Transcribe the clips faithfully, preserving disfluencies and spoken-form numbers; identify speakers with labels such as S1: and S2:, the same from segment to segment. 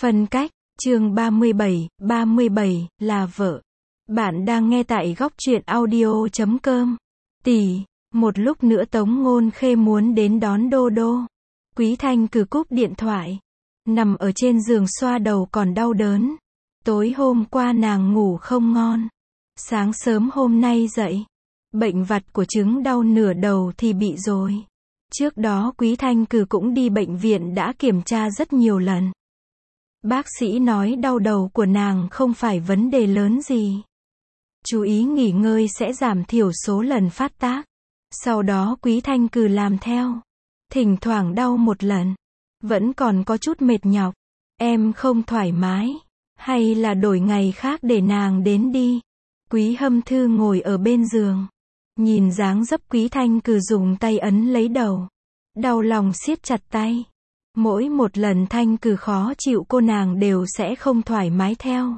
S1: Phân cách, chương ba mươi bảy, ba mươi bảy, là vợ. Bạn đang nghe tại góc truyện audio chấm com. Tỷ, một lúc nữa Tống Ngôn Khê muốn đến đón Đô Đô. Quý Thanh cứ cúp điện thoại. Nằm ở trên giường xoa đầu còn đau đớn. Tối hôm qua nàng ngủ không ngon. Sáng sớm hôm nay dậy. Bệnh vặt của chứng đau nửa đầu thì bị rồi. Trước đó Quý Thanh cứ cũng đi bệnh viện đã kiểm tra rất nhiều lần. Bác sĩ nói đau đầu của nàng không phải vấn đề lớn gì. Chú ý nghỉ ngơi sẽ giảm thiểu số lần phát tác. Sau đó Quý Thanh cứ làm theo. Thỉnh thoảng đau một lần. Vẫn còn có chút mệt nhọc. Em không thoải mái. Hay là đổi ngày khác để nàng đến đi. Quý Hâm Thư ngồi ở bên giường. Nhìn dáng dấp Quý Thanh cứ dùng tay ấn lấy đầu. Đau lòng siết chặt tay. Mỗi một lần Thanh cứ khó chịu cô nàng đều sẽ không thoải mái theo.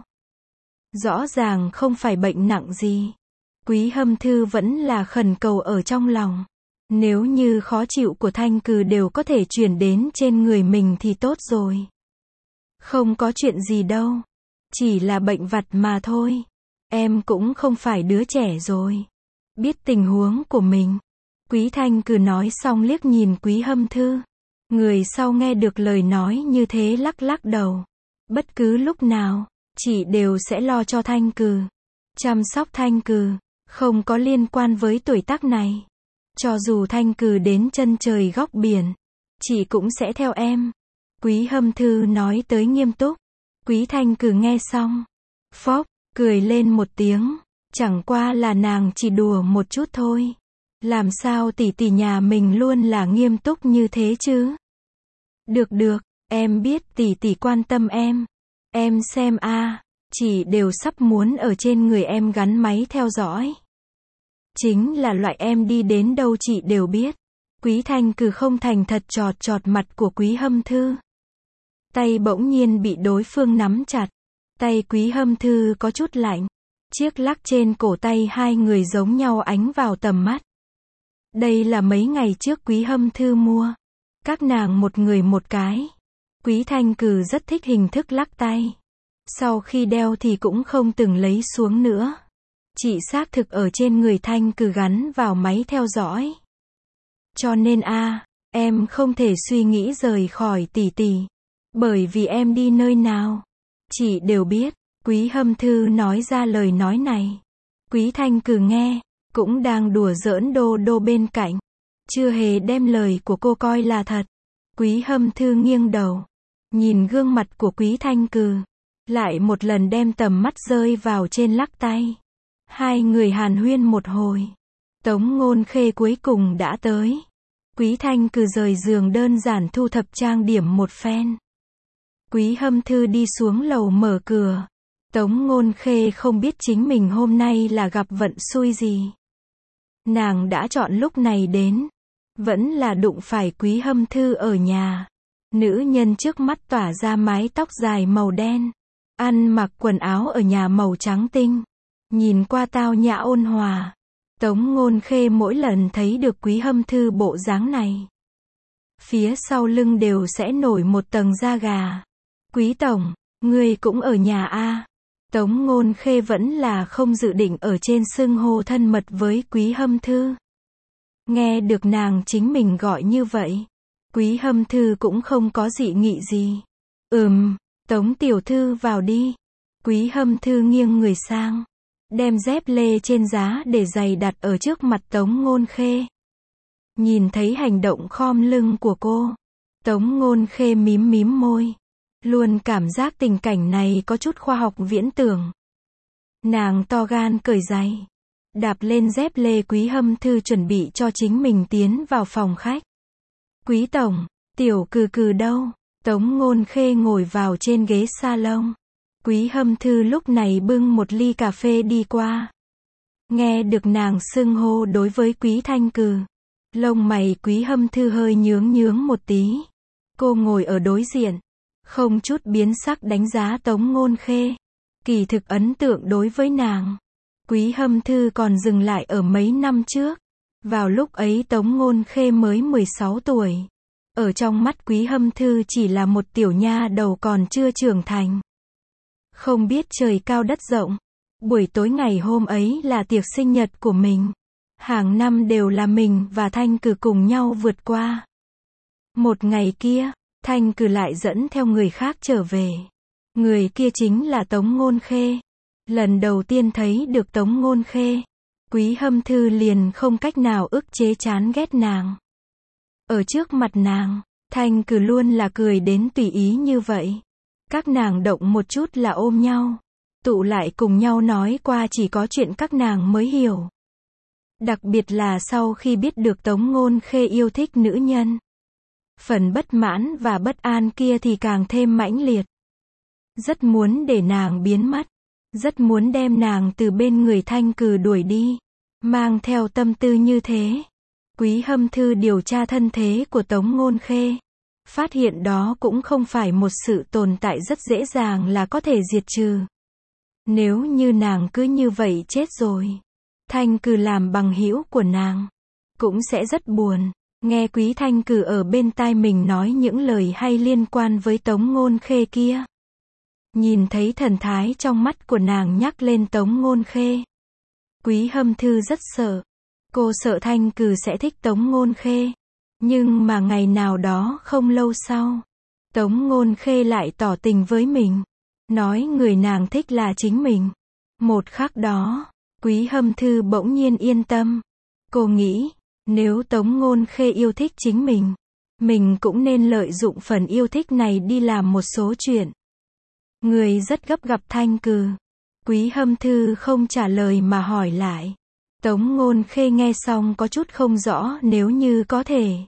S1: Rõ ràng không phải bệnh nặng gì. Quý Hâm Thư vẫn là khẩn cầu ở trong lòng. Nếu như khó chịu của Thanh cứ đều có thể chuyển đến trên người mình thì tốt rồi. Không có chuyện gì đâu. Chỉ là bệnh vặt mà thôi. Em cũng không phải đứa trẻ rồi. Biết tình huống của mình. Quý Thanh cứ nói xong liếc nhìn Quý Hâm Thư. Người sau nghe được lời nói như thế lắc lắc đầu. Bất cứ lúc nào, chị đều sẽ lo cho Thanh cứ. Chăm sóc Thanh cứ, không có liên quan với tuổi tác này. Cho dù Thanh cứ đến chân trời góc biển, chị cũng sẽ theo em. Quý Hâm Thư nói tới nghiêm túc. Quý Thanh cứ nghe xong. Phốc, cười lên một tiếng. Chẳng qua là nàng chỉ đùa một chút thôi. Làm sao tỷ tỷ nhà mình luôn là nghiêm túc như thế chứ? Được được, em biết tỷ tỷ quan tâm em. Em xem a, à, chị đều sắp muốn ở trên người em gắn máy theo dõi. Chính là loại em đi đến đâu chị đều biết. Quý Thanh cứ không thành thật chọt chọt mặt của Quý Hâm Thư. Tay bỗng nhiên bị đối phương nắm chặt. Tay Quý Hâm Thư có chút lạnh. Chiếc lắc trên cổ tay hai người giống nhau ánh vào tầm mắt. Đây là mấy ngày trước Quý Hâm Thư mua. Các nàng một người một cái. Quý Thanh cứ rất thích hình thức lắc tay. Sau khi đeo thì cũng không từng lấy xuống nữa. Chị xác thực ở trên người Thanh cứ gắn vào máy theo dõi. Cho nên a, à, em không thể suy nghĩ rời khỏi tỷ tỷ. Bởi vì em đi nơi nào, chị đều biết. Quý Hâm Thư nói ra lời nói này. Quý Thanh cứ nghe, cũng đang đùa giỡn Đô Đô bên cạnh. Chưa hề đem lời của cô coi là thật. Quý Hâm Thư nghiêng đầu. Nhìn gương mặt của Quý Thanh cứ. Lại một lần đem tầm mắt rơi vào trên lắc tay. Hai người hàn huyên một hồi. Tống Ngôn Khê cuối cùng đã tới. Quý Thanh cứ rời giường đơn giản thu thập trang điểm một phen. Quý Hâm Thư đi xuống lầu mở cửa. Tống Ngôn Khê không biết chính mình hôm nay là gặp vận xui gì. Nàng đã chọn lúc này đến. Vẫn là đụng phải Quý Hâm Thư ở nhà. Nữ nhân trước mắt tỏa ra mái tóc dài màu đen. Ăn mặc quần áo ở nhà màu trắng tinh. Nhìn qua tao nhã ôn hòa. Tống Ngôn Khê mỗi lần thấy được Quý Hâm Thư bộ dáng này. Phía sau lưng đều sẽ nổi một tầng da gà. Quý tổng, ngươi cũng ở nhà a? À? Tống Ngôn Khê vẫn là không dự định ở trên xưng hô thân mật với Quý Hâm Thư. Nghe được nàng chính mình gọi như vậy. Quý Hâm Thư cũng không có dị nghị gì. Ừm, Tống tiểu thư vào đi. Quý Hâm Thư nghiêng người sang. Đem dép lê trên giá để giày đặt ở trước mặt Tống Ngôn Khê. Nhìn thấy hành động khom lưng của cô. Tống Ngôn Khê mím mím môi. Luôn cảm giác tình cảnh này có chút khoa học viễn tưởng. Nàng to gan cởi giày. Đạp lên dép lê Quý Hâm Thư chuẩn bị cho chính mình tiến vào phòng khách. Quý tổng, tiểu cừ cừ đâu? Tống Ngôn Khê ngồi vào trên ghế salon. Quý Hâm Thư lúc này bưng một ly cà phê đi qua. Nghe được nàng xưng hô đối với Quý Thanh cứ. Lông mày Quý Hâm Thư hơi nhướng nhướng một tí. Cô ngồi ở đối diện. Không chút biến sắc đánh giá Tống Ngôn Khê. Kỳ thực ấn tượng đối với nàng. Quý Hâm Thư còn dừng lại ở mấy năm trước. Vào lúc ấy Tống Ngôn Khê mới mười sáu tuổi. ở trong mắt Quý Hâm Thư chỉ là một tiểu nha đầu còn chưa trưởng thành. Không biết trời cao đất rộng. Buổi tối ngày hôm ấy là tiệc sinh nhật của mình. Hàng năm đều là mình và Thanh Cử cùng nhau vượt qua. Một ngày kia, Thanh Cử lại dẫn theo người khác trở về. Người kia chính là Tống Ngôn Khê. Lần đầu tiên thấy được Tống Ngôn Khê, Quý Hâm Thư liền không cách nào ức chế chán ghét nàng. Ở trước mặt nàng, Thanh Cử luôn là cười đến tùy ý như vậy. Các nàng động một chút là ôm nhau, tụ lại cùng nhau nói qua chỉ có chuyện các nàng mới hiểu. Đặc biệt là sau khi biết được Tống Ngôn Khê yêu thích nữ nhân. Phần bất mãn và bất an kia thì càng thêm mãnh liệt. Rất muốn để nàng biến mất. Rất muốn đem nàng từ bên người Thanh Cử đuổi đi. Mang theo tâm tư như thế, Quý Hâm Thư điều tra thân thế của Tống Ngôn Khê. Phát hiện đó cũng không phải một sự tồn tại rất dễ dàng là có thể diệt trừ. Nếu như nàng cứ như vậy chết rồi, Thanh Cử làm bằng hữu của nàng cũng sẽ rất buồn. Nghe Quý Thanh Cử ở bên tai mình nói những lời hay liên quan với Tống Ngôn Khê kia. Nhìn thấy thần thái trong mắt của nàng nhắc lên Tống Ngôn Khê. Quý Hâm Thư rất sợ. Cô sợ Thanh Cử sẽ thích Tống Ngôn Khê. Nhưng mà ngày nào đó không lâu sau, Tống Ngôn Khê lại tỏ tình với mình. Nói người nàng thích là chính mình. Một khắc đó, Quý Hâm Thư bỗng nhiên yên tâm. Cô nghĩ, nếu Tống Ngôn Khê yêu thích chính mình, mình cũng nên lợi dụng phần yêu thích này đi làm một số chuyện. Người rất gấp gặp Thanh Cử. Quý Hâm Thư không trả lời mà hỏi lại. Tống Ngôn Khê nghe xong có chút không rõ nếu như có thể.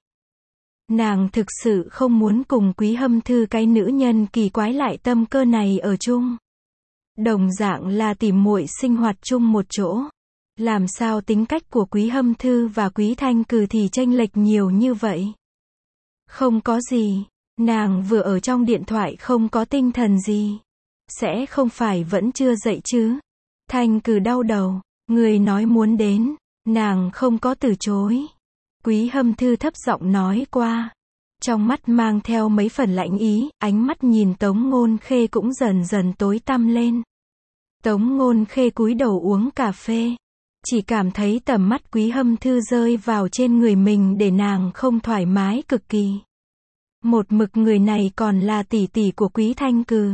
S1: Nàng thực sự không muốn cùng Quý Hâm Thư cái nữ nhân kỳ quái lại tâm cơ này ở chung. Đồng dạng là tìm muội sinh hoạt chung một chỗ. Làm sao tính cách của Quý Hâm Thư và Quý Thanh Cử thì chênh lệch nhiều như vậy? Không có gì. Nàng vừa ở trong điện thoại không có tinh thần gì. Sẽ không phải vẫn chưa dậy chứ? Thanh Cử đau đầu. Người nói muốn đến. Nàng không có từ chối. Quý Hâm Thư thấp giọng nói qua. Trong mắt mang theo mấy phần lạnh ý, ánh mắt nhìn Tống Ngôn Khê cũng dần dần tối tăm lên. Tống Ngôn Khê cúi đầu uống cà phê. Chỉ cảm thấy tầm mắt Quý Hâm Thư rơi vào trên người mình để nàng không thoải mái cực kỳ. Một mực người này còn là tỷ tỷ của Quý Thanh Cử.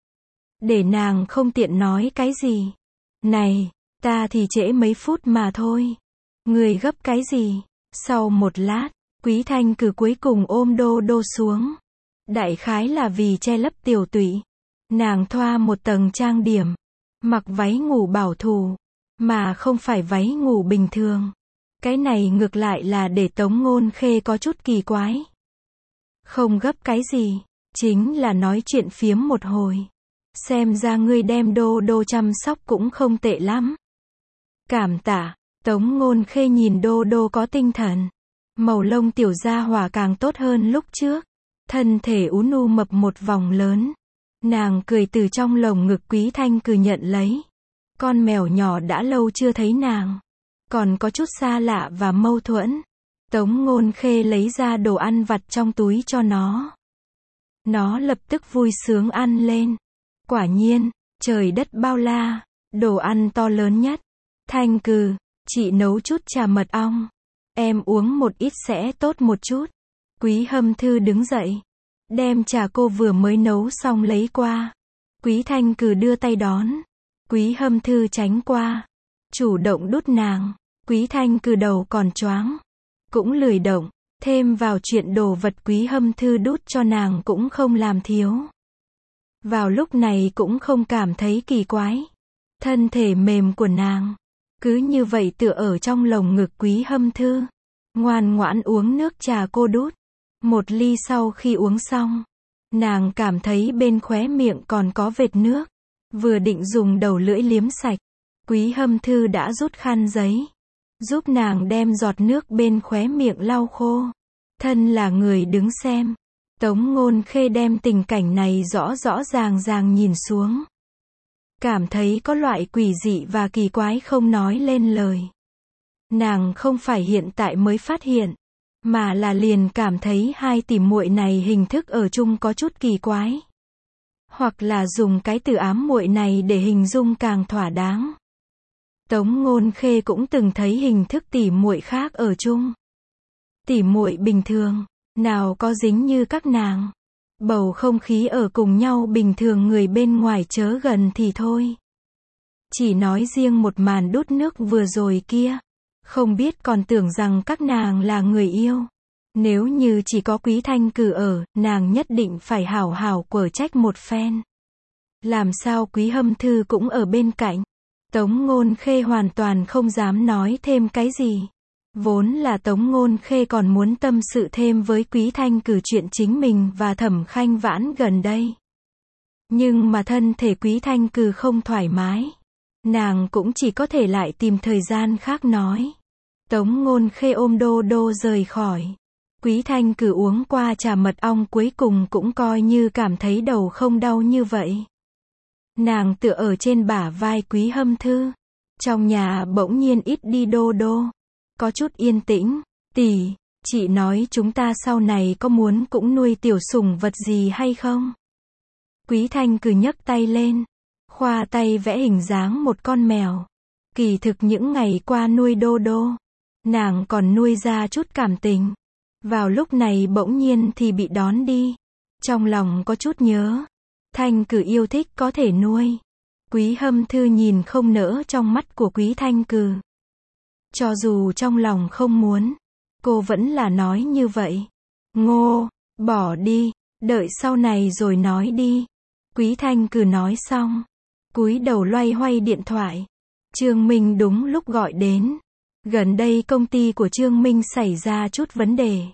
S1: Để nàng không tiện nói cái gì. Này, ta thì trễ mấy phút mà thôi. Người gấp cái gì? Sau một lát, Quý Thanh Cử cuối cùng ôm Đô Đô xuống. Đại khái là vì che lấp tiểu tụy. Nàng thoa một tầng trang điểm. Mặc váy ngủ bảo thủ. Mà không phải váy ngủ bình thường. Cái này ngược lại là để Tống Ngôn Khê có chút kỳ quái. Không gấp cái gì. Chính là nói chuyện phiếm một hồi. Xem ra ngươi đem Đô Đô chăm sóc cũng không tệ lắm. Cảm tạ. Tống Ngôn Khê nhìn Đô Đô có tinh thần. Màu lông tiểu gia hỏa càng tốt hơn lúc trước. Thân thể ú nu mập một vòng lớn. Nàng cười từ trong lồng ngực Quý Thanh Cử nhận lấy. Con mèo nhỏ đã lâu chưa thấy nàng. Còn có chút xa lạ và mâu thuẫn. Tống Ngôn Khê lấy ra đồ ăn vặt trong túi cho nó. Nó lập tức vui sướng ăn lên. Quả nhiên, trời đất bao la. Đồ ăn to lớn nhất. Thanh Cử, chị nấu chút trà mật ong. Em uống một ít sẽ tốt một chút. Quý Hâm Thư đứng dậy. Đem trà cô vừa mới nấu xong lấy qua. Quý Thanh Cử đưa tay đón. Quý Hâm Thư tránh qua. Chủ động đút nàng. Quý Thanh Cử đầu còn choáng. Cũng lười động. Thêm vào chuyện đồ vật Quý Hâm Thư đút cho nàng cũng không làm thiếu. Vào lúc này cũng không cảm thấy kỳ quái. Thân thể mềm của nàng. Cứ như vậy tựa ở trong lồng ngực Quý Hâm Thư. Ngoan ngoãn uống nước trà cô đút. Một ly sau khi uống xong. Nàng cảm thấy bên khóe miệng còn có vệt nước. Vừa định dùng đầu lưỡi liếm sạch. Quý Hâm Thư đã rút khăn giấy. Giúp nàng đem giọt nước bên khóe miệng lau khô. Thân là người đứng xem. Tống Ngôn Khê đem tình cảnh này rõ rõ ràng ràng nhìn xuống. Cảm thấy có loại quỷ dị và kỳ quái không nói lên lời. Nàng không phải hiện tại mới phát hiện. mà là liền cảm thấy hai tỷ muội này hình thức ở chung có chút kỳ quái. Hoặc là dùng cái từ ám muội này để hình dung càng thỏa đáng. Tống Ngôn Khê cũng từng thấy hình thức tỷ muội khác ở chung. Tỷ muội bình thường, nào có dính như các nàng. Bầu không khí ở cùng nhau bình thường, người bên ngoài chớ gần thì thôi. Chỉ nói riêng một màn đút nước vừa rồi kia, không biết còn tưởng rằng các nàng là người yêu. Nếu như chỉ có Quý Thanh Cử ở, nàng nhất định phải hảo hảo quở trách một phen. Làm sao Quý Hâm Thư cũng ở bên cạnh. Tống Ngôn Khê hoàn toàn không dám nói thêm cái gì. Vốn là Tống Ngôn Khê còn muốn tâm sự thêm với Quý Thanh Cử chuyện chính mình và Thẩm Khanh Vãn gần đây. Nhưng mà thân thể Quý Thanh Cử không thoải mái. Nàng cũng chỉ có thể lại tìm thời gian khác nói. Tống Ngôn Khê ôm Đô Đô rời khỏi. Quý Thanh Cử uống qua trà mật ong cuối cùng cũng coi như cảm thấy đầu không đau như vậy. Nàng tựa ở trên bả vai Quý Hâm Thư. Trong nhà bỗng nhiên ít đi Đô Đô. Có chút yên tĩnh. Tỷ, chị nói chúng ta sau này có muốn cũng nuôi tiểu sủng vật gì hay không? Quý Thanh Cử nhấc tay lên. Khoa tay vẽ hình dáng một con mèo. Kỳ thực những ngày qua nuôi Đô Đô, nàng còn nuôi ra chút cảm tình. Vào lúc này bỗng nhiên thì bị đón đi. Trong lòng có chút nhớ. Thanh Cử yêu thích có thể nuôi. Quý Hâm Thư nhìn không nỡ trong mắt của Quý Thanh Cử. Cho dù trong lòng không muốn, cô vẫn là nói như vậy. Ngô, bỏ đi, đợi sau này rồi nói đi. Quý Thanh Cử nói xong, cúi đầu loay hoay điện thoại. Trương Minh đúng lúc gọi đến. Gần đây công ty của Trương Minh xảy ra chút vấn đề.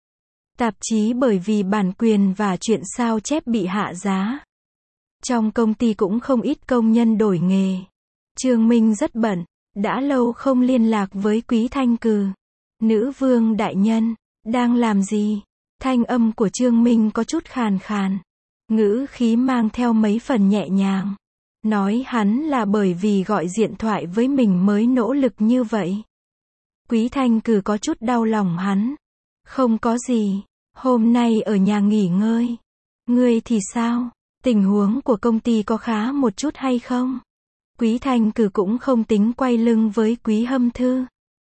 S1: Tạp chí bởi vì bản quyền và chuyện sao chép bị hạ giá. Trong công ty cũng không ít công nhân đổi nghề. Trương Minh rất bận, đã lâu không liên lạc với Quý Thanh Cử. Nữ vương đại nhân, đang làm gì? Thanh âm của Trương Minh có chút khàn khàn. Ngữ khí mang theo mấy phần nhẹ nhàng. Nói hắn là bởi vì gọi điện thoại với mình mới nỗ lực như vậy. Quý Thanh Cử có chút đau lòng hắn. Không có gì, hôm nay ở nhà nghỉ ngơi. Ngươi thì sao? Tình huống của công ty có khá một chút hay không? Quý Thanh Cử cũng không tính quay lưng với Quý Hâm Thư.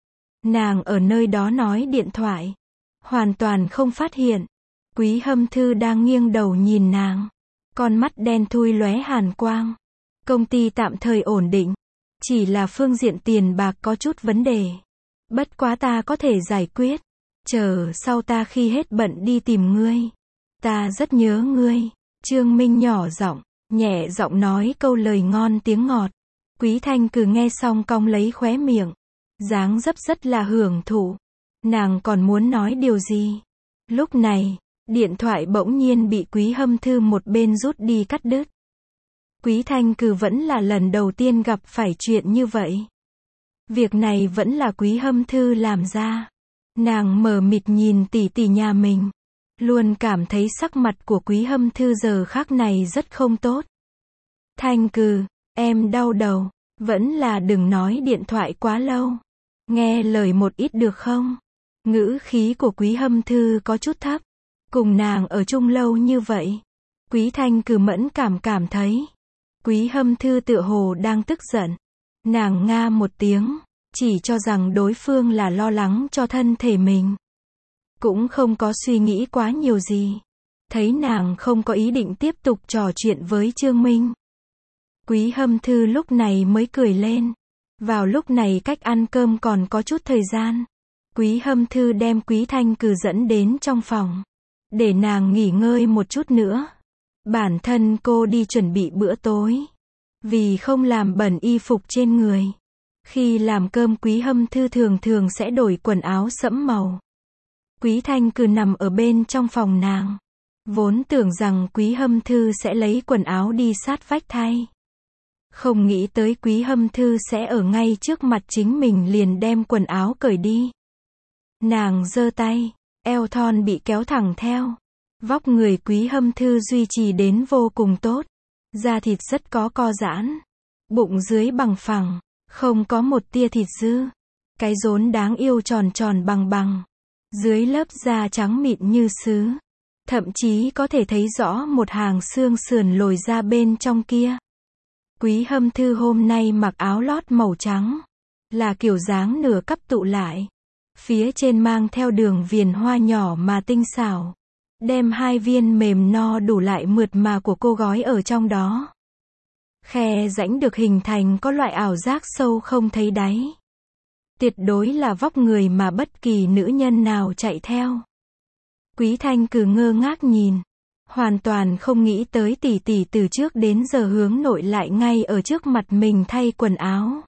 S1: Nàng ở nơi đó nói điện thoại. Hoàn toàn không phát hiện. Quý Hâm Thư đang nghiêng đầu nhìn nàng. Con mắt đen thui lóe hàn quang. Công ty tạm thời ổn định. Chỉ là phương diện tiền bạc có chút vấn đề. Bất quá ta có thể giải quyết. Chờ sau ta khi hết bận đi tìm ngươi. Ta rất nhớ ngươi. Trương Minh nhỏ giọng, nhẹ giọng nói câu lời ngon tiếng ngọt. Quý Thanh Cử nghe xong cong lấy khóe miệng. Dáng dấp rất là hưởng thụ. Nàng còn muốn nói điều gì? Lúc này, điện thoại bỗng nhiên bị Quý Hâm Thư một bên rút đi cắt đứt. Quý Thanh Cử vẫn là lần đầu tiên gặp phải chuyện như vậy. Việc này vẫn là Quý Hâm Thư làm ra. Nàng mờ mịt nhìn tỷ tỷ nhà mình. Luôn cảm thấy sắc mặt của Quý Hâm Thư giờ khác này rất không tốt. Thanh Cử, em đau đầu. Vẫn là đừng nói điện thoại quá lâu. Nghe lời một ít được không? Ngữ khí của Quý Hâm Thư có chút thấp. Cùng nàng ở chung lâu như vậy. Quý Thanh Cử mẫn cảm cảm thấy. Quý Hâm Thư tựa hồ đang tức giận. Nàng nga một tiếng. Chỉ cho rằng đối phương là lo lắng cho thân thể mình. Cũng không có suy nghĩ quá nhiều gì. Thấy nàng không có ý định tiếp tục trò chuyện với Trương Minh. Quý Hâm Thư lúc này mới cười lên. Vào lúc này cách ăn cơm còn có chút thời gian. Quý Hâm Thư đem Quý Thanh Cử dẫn đến trong phòng. Để nàng nghỉ ngơi một chút nữa. Bản thân cô đi chuẩn bị bữa tối. Vì không làm bẩn y phục trên người. Khi làm cơm Quý Hâm Thư thường thường sẽ đổi quần áo sẫm màu. Quý Thanh Cử nằm ở bên trong phòng nàng. Vốn tưởng rằng Quý Hâm Thư sẽ lấy quần áo đi sát vách thay. Không nghĩ tới Quý Hâm Thư sẽ ở ngay trước mặt chính mình liền đem quần áo cởi đi. Nàng giơ tay, eo thon bị kéo thẳng theo. Vóc người Quý Hâm Thư duy trì đến vô cùng tốt. Da thịt rất có co giãn. Bụng dưới bằng phẳng, không có một tia thịt dư. Cái rốn đáng yêu tròn tròn bằng bằng. Dưới lớp da trắng mịn như sứ, thậm chí có thể thấy rõ một hàng xương sườn lồi ra bên trong kia. Quý Hâm Thư hôm nay mặc áo lót màu trắng, là kiểu dáng nửa cắp tụ lại. Phía trên mang theo đường viền hoa nhỏ mà tinh xảo, đem hai viên mềm no đủ lại mượt mà của cô gói ở trong đó. Khe rãnh được hình thành có loại ảo giác sâu không thấy đáy. Tuyệt đối là vóc người mà bất kỳ nữ nhân nào chạy theo. Quý Thanh cứ ngơ ngác nhìn, hoàn toàn không nghĩ tới tỷ tỷ từ trước đến giờ hướng nội lại ngay ở trước mặt mình thay quần áo.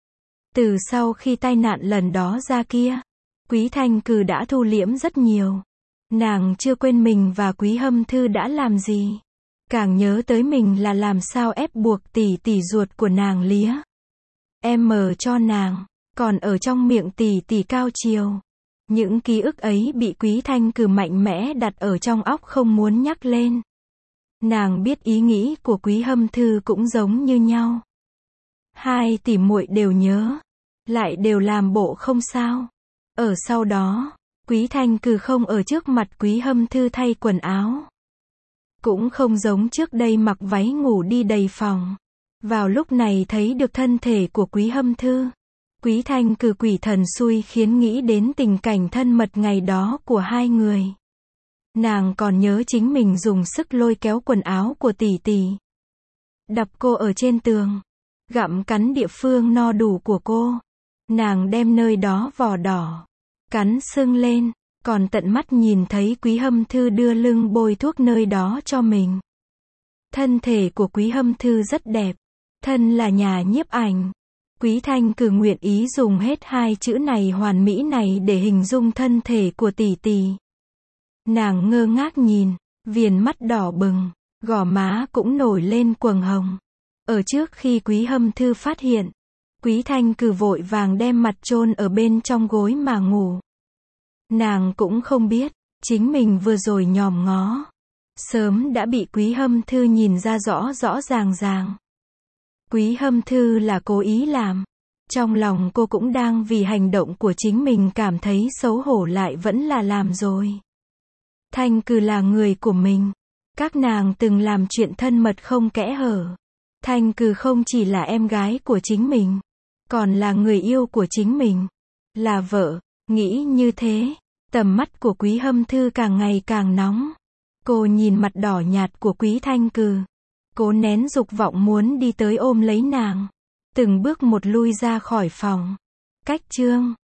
S1: Từ sau khi tai nạn lần đó ra kia, Quý Thanh cứ đã thu liễm rất nhiều. Nàng chưa quên mình và Quý Hâm Thư đã làm gì. Càng nhớ tới mình là làm sao ép buộc tỷ tỷ ruột của nàng lía em mở cho nàng, còn ở trong miệng tỷ tỷ cao chiều. Những ký ức ấy bị Quý Thanh cứ mạnh mẽ đặt ở trong óc không muốn nhắc lên. Nàng biết ý nghĩ của Quý Hâm Thư cũng giống như nhau. Hai tỷ muội đều nhớ, lại đều làm bộ không sao. Ở sau đó, Quý Thanh cứ không ở trước mặt Quý Hâm Thư thay quần áo. Cũng không giống trước đây mặc váy ngủ đi đầy phòng. Vào lúc này thấy được thân thể của Quý Hâm Thư, Quý Thanh cứ quỷ thần xui khiến nghĩ đến tình cảnh thân mật ngày đó của hai người. Nàng còn nhớ chính mình dùng sức lôi kéo quần áo của tỷ tỷ, đập cô ở trên tường, gặm cắn địa phương no đủ của cô. Nàng đem nơi đó vò đỏ, cắn sưng lên, còn tận mắt nhìn thấy Quý Hâm Thư đưa lưng bôi thuốc nơi đó cho mình. Thân thể của Quý Hâm Thư rất đẹp, thân là nhà nhiếp ảnh. Quý Thanh cứ nguyện ý dùng hết hai chữ này hoàn mỹ này để hình dung thân thể của tỷ tỷ. Nàng ngơ ngác nhìn, viền mắt đỏ bừng, gò má cũng nổi lên quầng hồng. Ở trước khi Quý Hâm Thư phát hiện, Quý Thanh cứ vội vàng đem mặt chôn ở bên trong gối mà ngủ. Nàng cũng không biết, chính mình vừa rồi nhòm ngó, sớm đã bị Quý Hâm Thư nhìn ra rõ rõ ràng ràng. Quý Hâm Thư là cố ý làm. Trong lòng cô cũng đang vì hành động của chính mình cảm thấy xấu hổ lại vẫn là làm rồi. Thanh cứ là người của mình. Các nàng từng làm chuyện thân mật không kẽ hở. Thanh cứ không chỉ là em gái của chính mình, còn là người yêu của chính mình, là vợ. Nghĩ như thế, tầm mắt của Quý Hâm Thư càng ngày càng nóng. Cô nhìn mặt đỏ nhạt của Quý Thanh cứ, cố nén dục vọng muốn đi tới ôm lấy nàng, từng bước một lui ra khỏi phòng. Cách chương